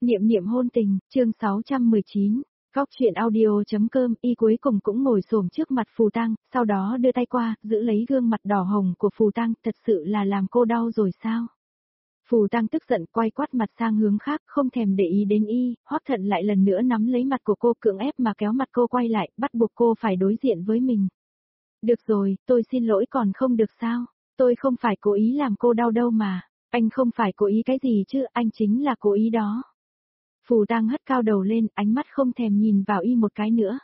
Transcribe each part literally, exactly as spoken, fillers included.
Niệm niệm hôn tình, chương sáu trăm mười chín, Góc chuyện audio.com. Y cuối cùng cũng ngồi xổm trước mặt Phù Tăng, sau đó đưa tay qua, giữ lấy gương mặt đỏ hồng của Phù Tăng, thật sự là làm cô đau rồi sao? Phù Tăng tức giận quay quát mặt sang hướng khác, không thèm để ý đến y. Hoắc Thận lại lần nữa nắm lấy mặt của cô, cưỡng ép mà kéo mặt cô quay lại, bắt buộc cô phải đối diện với mình. Được rồi, tôi xin lỗi, còn không được sao? Tôi không phải cố ý làm cô đau đâu mà. Anh không phải cố ý cái gì chứ, anh chính là cố ý đó. Phù Tăng hất cao đầu lên, ánh mắt không thèm nhìn vào y một cái nữa.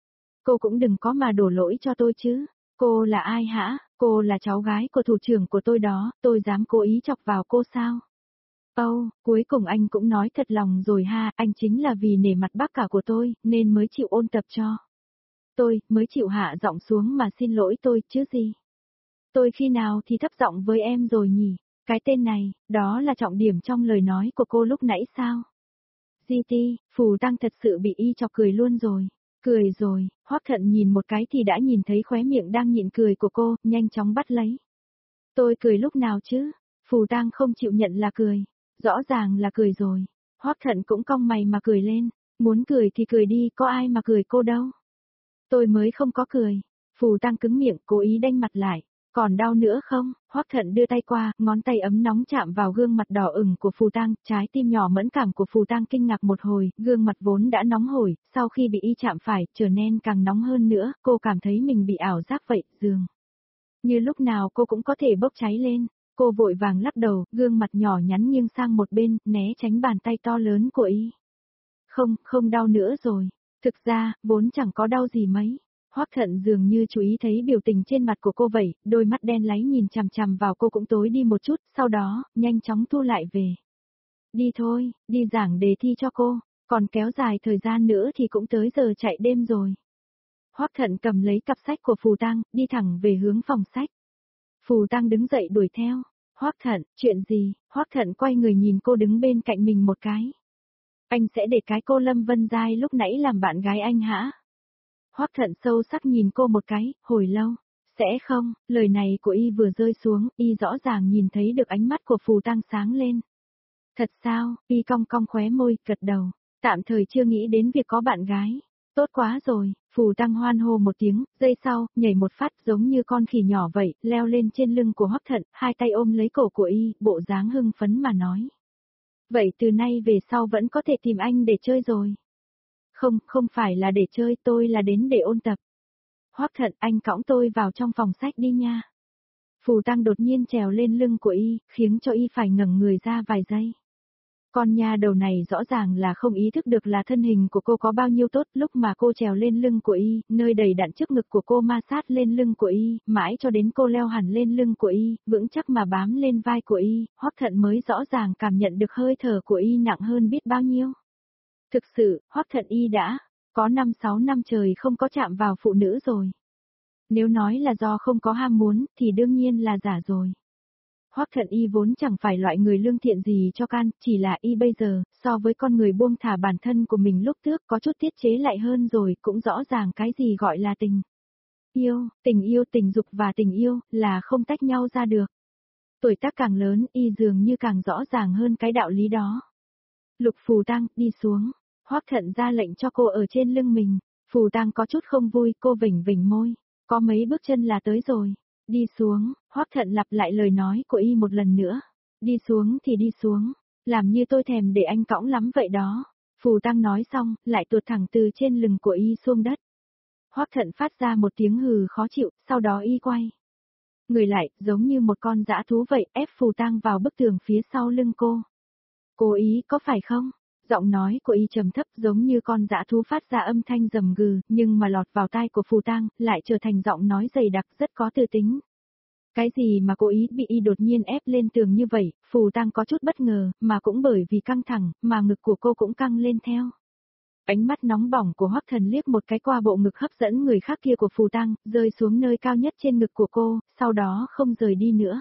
Cô cũng đừng có mà đổ lỗi cho tôi chứ. Cô là ai hả? Cô là cháu gái của thủ trưởng của tôi đó, tôi dám cố ý chọc vào cô sao? Âu, oh, cuối cùng anh cũng nói thật lòng rồi ha, anh chính là vì nể mặt bác cả của tôi, nên mới chịu ôn tập cho. Tôi, mới chịu hạ giọng xuống mà xin lỗi tôi, chứ gì? Tôi khi nào thì thấp giọng với em rồi nhỉ? Cái tên này, đó là trọng điểm trong lời nói của cô lúc nãy sao? giê tê, Phù Tăng thật sự bị y chọc cười luôn rồi. Cười rồi, Hoắc Thận nhìn một cái thì đã nhìn thấy khóe miệng đang nhịn cười của cô, nhanh chóng bắt lấy. Tôi cười lúc nào chứ? Phù Tăng không chịu nhận là cười. Rõ ràng là cười rồi. Hoắc Thận cũng cong mày mà cười lên. Muốn cười thì cười đi, có ai mà cười cô đâu. Tôi mới không có cười. Phù Tăng cứng miệng, cố ý đanh mặt lại. Còn đau nữa không? Hoắc Thận đưa tay qua, ngón tay ấm nóng chạm vào gương mặt đỏ ửng của Phù Tăng, trái tim nhỏ mẫn cảm của Phù Tăng kinh ngạc một hồi, gương mặt vốn đã nóng hổi, sau khi bị y chạm phải, trở nên càng nóng hơn nữa, cô cảm thấy mình bị ảo giác vậy, dường như lúc nào cô cũng có thể bốc cháy lên. Cô vội vàng lắc đầu, gương mặt nhỏ nhắn nghiêng sang một bên, né tránh bàn tay to lớn của y. Không, không đau nữa rồi. Thực ra, vốn chẳng có đau gì mấy. Hoắc Thận dường như chú ý thấy biểu tình trên mặt của cô vậy, đôi mắt đen láy nhìn chằm chằm vào cô cũng tối đi một chút, sau đó, nhanh chóng thu lại về. Đi thôi, đi giảng đề thi cho cô, còn kéo dài thời gian nữa thì cũng tới giờ chạy đêm rồi. Hoắc Thận cầm lấy cặp sách của Phù Tăng, đi thẳng về hướng phòng sách. Phù Tăng đứng dậy đuổi theo. Hoắc Thận, chuyện gì? Hoắc Thận quay người nhìn cô đứng bên cạnh mình một cái. Anh sẽ để cái cô Lâm Vân Giai lúc nãy làm bạn gái anh hả? Hoắc Thận sâu sắc nhìn cô một cái, hồi lâu. Sẽ không, lời này của y vừa rơi xuống, y rõ ràng nhìn thấy được ánh mắt của Phù Tăng sáng lên. Thật sao? Y cong cong khóe môi, gật đầu. Tạm thời chưa nghĩ đến việc có bạn gái. Tốt quá rồi, Phù Tăng hoan hô một tiếng, giây sau, nhảy một phát giống như con khỉ nhỏ vậy, leo lên trên lưng của Hoắc Thận, hai tay ôm lấy cổ của y, bộ dáng hưng phấn mà nói. Vậy từ nay về sau vẫn có thể tìm anh để chơi rồi. Không, không phải là để chơi, tôi là đến để ôn tập. Hoắc Thận, anh cõng tôi vào trong phòng sách đi nha. Phù Tăng đột nhiên trèo lên lưng của y, khiến cho y phải ngẩng người ra vài giây. Con nha đầu này rõ ràng là không ý thức được là thân hình của cô có bao nhiêu tốt, lúc mà cô trèo lên lưng của y, nơi đầy đặn trước ngực của cô ma sát lên lưng của y, mãi cho đến cô leo hẳn lên lưng của y, vững chắc mà bám lên vai của y, Hoắc Thận mới rõ ràng cảm nhận được hơi thở của y nặng hơn biết bao nhiêu. Thực sự, Hoắc Thận y đã có năm sáu năm trời không có chạm vào phụ nữ rồi. Nếu nói là do không có ham muốn, thì đương nhiên là giả rồi. Hoắc Thận y vốn chẳng phải loại người lương thiện gì cho can, chỉ là y bây giờ, so với con người buông thả bản thân của mình lúc trước có chút tiết chế lại hơn rồi, cũng rõ ràng cái gì gọi là tình yêu, tình yêu, tình dục và tình yêu, là không tách nhau ra được. Tuổi tác càng lớn, y dường như càng rõ ràng hơn cái đạo lý đó. Lục Phù Tăng, đi xuống. Hoắc Thận ra lệnh cho cô ở trên lưng mình. Phù Tăng có chút không vui, cô vểnh vểnh môi. Có mấy bước chân là tới rồi. Đi xuống, Hoắc Thận lặp lại lời nói của y một lần nữa. Đi xuống thì đi xuống. Làm như tôi thèm để anh cõng lắm vậy đó. Phù Tăng nói xong, lại tuột thẳng từ trên lưng của y xuống đất. Hoắc Thận phát ra một tiếng hừ khó chịu, sau đó y quay người lại, giống như một con dã thú vậy, ép Phù Tăng vào bức tường phía sau lưng cô. Cố ý có phải không? Giọng nói của y trầm thấp giống như con dã thú phát ra âm thanh rầm gừ, nhưng mà lọt vào tai của Phù Tăng, lại trở thành giọng nói dày đặc rất có tư tính. Cái gì mà cố ý bị y đột nhiên ép lên tường như vậy, Phù Tăng có chút bất ngờ, mà cũng bởi vì căng thẳng, mà ngực của cô cũng căng lên theo. Ánh mắt nóng bỏng của Hoắc Thần liếc một cái qua bộ ngực hấp dẫn người khác kia của Phù Tăng, rơi xuống nơi cao nhất trên ngực của cô, sau đó không rời đi nữa.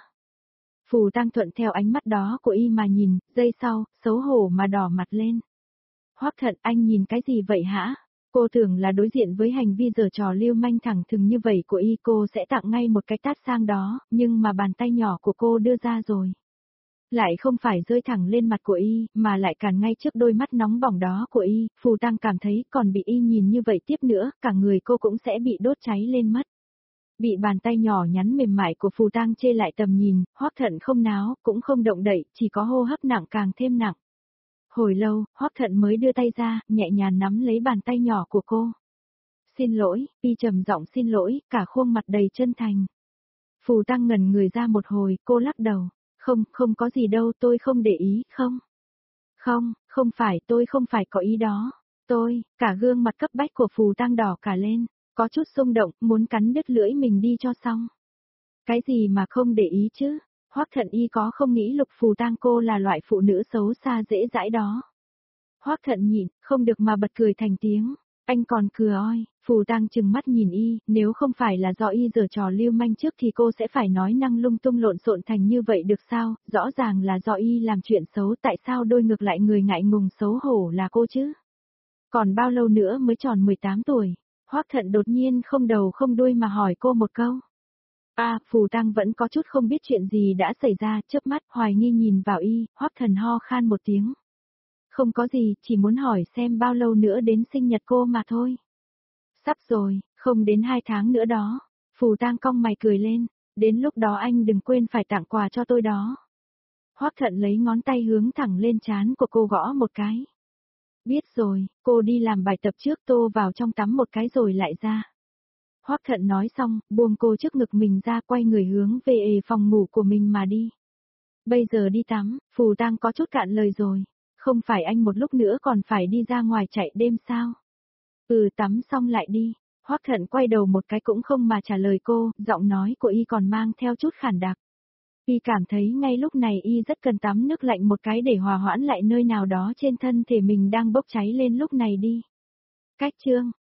Phù Tăng thuận theo ánh mắt đó của y mà nhìn, giây sau, xấu hổ mà đỏ mặt lên. Hoắc Thận, anh nhìn cái gì vậy hả? Cô tưởng là đối diện với hành vi giở trò lưu manh thẳng thừng như vậy của y cô sẽ tặng ngay một cái tát sang đó, nhưng mà bàn tay nhỏ của cô đưa ra rồi. lại không phải rơi thẳng lên mặt của y, mà lại càn ngay trước đôi mắt nóng bỏng đó của y, Phù Tang cảm thấy còn bị y nhìn như vậy tiếp nữa, cả người cô cũng sẽ bị đốt cháy lên mất. Bị bàn tay nhỏ nhắn mềm mại của Phù Tang chê lại tầm nhìn, Hoắc Thận không náo, cũng không động đậy, chỉ có hô hấp nặng càng thêm nặng. Hồi lâu, Hoắc Thận mới đưa tay ra, nhẹ nhàng nắm lấy bàn tay nhỏ của cô. Xin lỗi, y trầm giọng xin lỗi, cả khuôn mặt đầy chân thành. Phù Tang ngẩn người ra một hồi, cô lắc đầu. Không, không có gì đâu, tôi không để ý, không. Không, không phải, tôi không phải có ý đó. Tôi, cả gương mặt cấp bách của Phù Tang đỏ cả lên, có chút xung động, muốn cắn đứt lưỡi mình đi cho xong. Cái gì mà không để ý chứ? Hoắc Thận y có không nghĩ Lục Phù Tang cô là loại phụ nữ xấu xa dễ dãi đó. Hoắc Thận nhịn, không được mà bật cười thành tiếng. Anh còn cười oi, Phù Tang trừng mắt nhìn y, nếu không phải là do y giở trò lưu manh trước thì cô sẽ phải nói năng lung tung lộn xộn thành như vậy được sao, rõ ràng là do y làm chuyện xấu, tại sao đôi ngược lại người ngại ngùng xấu hổ là cô chứ? Còn bao lâu nữa mới tròn mười tám tuổi? Hoắc Thận đột nhiên không đầu không đuôi mà hỏi cô một câu. À, Phù Tang vẫn có chút không biết chuyện gì đã xảy ra, chớp mắt hoài nghi nhìn vào y, Hoắc Thần ho khan một tiếng. Không có gì, chỉ muốn hỏi xem bao lâu nữa đến sinh nhật cô mà thôi. Sắp rồi, không đến hai tháng nữa đó. Phù Tang cong mày cười lên, đến lúc đó anh đừng quên phải tặng quà cho tôi đó. Hoắc Thận lấy ngón tay hướng thẳng lên trán của cô gõ một cái. Biết rồi, cô đi làm bài tập trước, tô vào trong tắm một cái rồi lại ra. Hoắc Thận nói xong, buông cô trước ngực mình ra, quay người hướng về phòng ngủ của mình mà đi. Bây giờ đi tắm, Phù Tang có chút cạn lời rồi. Không phải anh một lúc nữa còn phải đi ra ngoài chạy đêm sao? Ừ, tắm xong lại đi. Hoắc Thận quay đầu một cái cũng không mà trả lời cô, giọng nói của y còn mang theo chút khản đặc. Y cảm thấy ngay lúc này y rất cần tắm nước lạnh một cái để hòa hoãn lại nơi nào đó trên thân thể mình đang bốc cháy lên lúc này đi. Cách chương